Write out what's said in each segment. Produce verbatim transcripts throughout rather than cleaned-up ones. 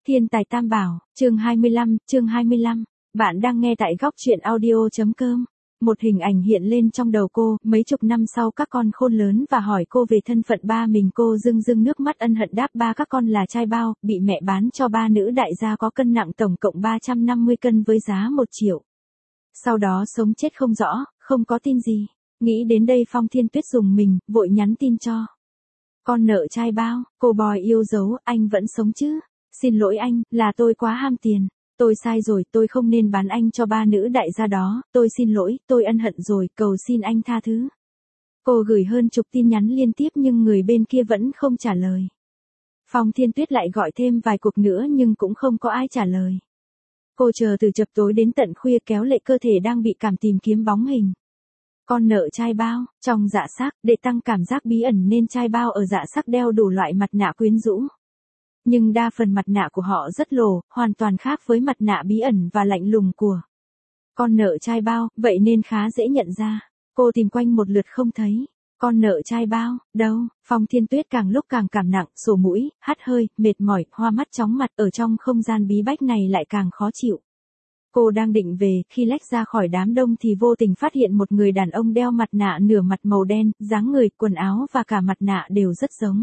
Thiên tài tam bảo, chương hai mươi lăm, chương hai mươi lăm. Bạn đang nghe tại góc truyện audio.com. Một hình ảnh hiện lên trong đầu cô, mấy chục năm sau các con khôn lớn và hỏi cô về thân phận ba mình, cô rưng rưng nước mắt ân hận đáp ba các con là trai bao, bị mẹ bán cho ba nữ đại gia có cân nặng tổng cộng ba trăm năm mươi cân với giá một triệu. Sau đó sống chết không rõ, không có tin gì. Nghĩ đến đây Phong Thiên Tuyết dùng mình, vội nhắn tin cho. Con nợ trai bao, cô boy yêu dấu, anh vẫn sống chứ? Xin lỗi anh, là tôi quá ham tiền. Tôi sai rồi, tôi không nên bán anh cho ba nữ đại gia đó, tôi xin lỗi, tôi ân hận rồi, cầu xin anh tha thứ. Cô gửi hơn chục tin nhắn liên tiếp nhưng người bên kia vẫn không trả lời. Phong Thiên Tuyết lại gọi thêm vài cuộc nữa nhưng cũng không có ai trả lời. Cô chờ từ chập tối đến tận khuya kéo lệ cơ thể đang bị cảm tìm kiếm bóng hình. Con nợ trai bao, trong dạ sắc, để tăng cảm giác bí ẩn nên trai bao ở dạ sắc đeo đủ loại mặt nạ quyến rũ. Nhưng đa phần mặt nạ của họ rất lồ, hoàn toàn khác với mặt nạ bí ẩn và lạnh lùng của con nợ trai bao, vậy nên khá dễ nhận ra. Cô tìm quanh một lượt không thấy. Con nợ trai bao, đâu? Phong Thiên Tuyết càng lúc càng cảm nặng, sổ mũi, hắt hơi, mệt mỏi, hoa mắt chóng mặt, ở trong không gian bí bách này lại càng khó chịu. Cô đang định về, khi lách ra khỏi đám đông thì vô tình phát hiện một người đàn ông đeo mặt nạ nửa mặt màu đen, dáng người, quần áo và cả mặt nạ đều rất giống.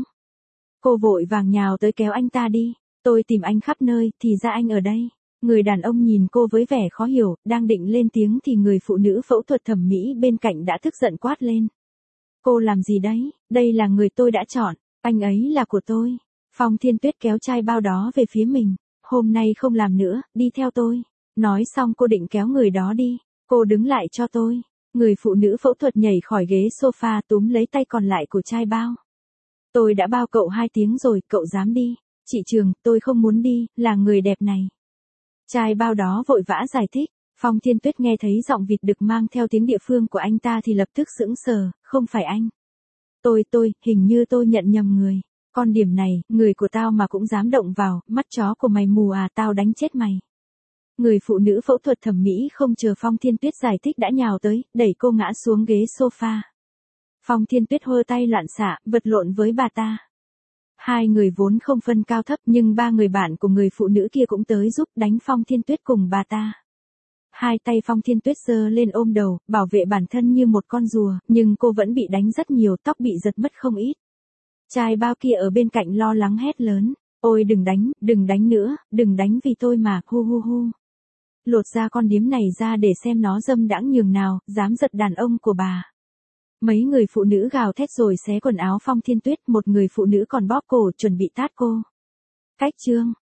Cô vội vàng nhào tới kéo anh ta đi. Tôi tìm anh khắp nơi, thì ra anh ở đây. Người đàn ông nhìn cô với vẻ khó hiểu, đang định lên tiếng thì người phụ nữ phẫu thuật thẩm mỹ bên cạnh đã tức giận quát lên. Cô làm gì đấy? Đây là người tôi đã chọn, anh ấy là của tôi. Phong Thiên Tuyết kéo chai bao đó về phía mình. Hôm nay không làm nữa, đi theo tôi. Nói xong cô định kéo người đó đi. Cô đứng lại cho tôi. Người phụ nữ phẫu thuật nhảy khỏi ghế sofa túm lấy tay còn lại của trai bao. Tôi đã bao cậu hai tiếng rồi, cậu dám đi. Chị Trường, tôi không muốn đi, là người đẹp này. Trai bao đó vội vã giải thích. Phong Thiên Tuyết nghe thấy giọng vịt đực mang theo tiếng địa phương của anh ta thì lập tức sững sờ, không phải anh. Tôi, tôi, hình như tôi nhận nhầm người. Con điểm này, người của tao mà cũng dám động vào, mắt chó của mày mù à, tao đánh chết mày. Người phụ nữ phẫu thuật thẩm mỹ không chờ Phong Thiên Tuyết giải thích đã nhào tới, đẩy cô ngã xuống ghế sofa. Phong Thiên Tuyết hơ tay loạn xạ, vật lộn với bà ta. Hai người vốn không phân cao thấp nhưng ba người bạn của người phụ nữ kia cũng tới giúp đánh Phong Thiên Tuyết cùng bà ta. Hai tay Phong Thiên Tuyết giơ lên ôm đầu, bảo vệ bản thân như một con rùa, nhưng cô vẫn bị đánh rất nhiều, tóc bị giật mất không ít. Trai bao kia ở bên cạnh lo lắng hét lớn. Ôi đừng đánh, đừng đánh nữa, đừng đánh vì tôi mà, hu hu hu. Lột ra con điếm này ra để xem nó dâm đãng nhường nào, dám giật đàn ông của bà. Mấy người phụ nữ gào thét rồi xé quần áo Phong Thiên Tuyết, một người phụ nữ còn bóp cổ chuẩn bị tát cô. Cách chương,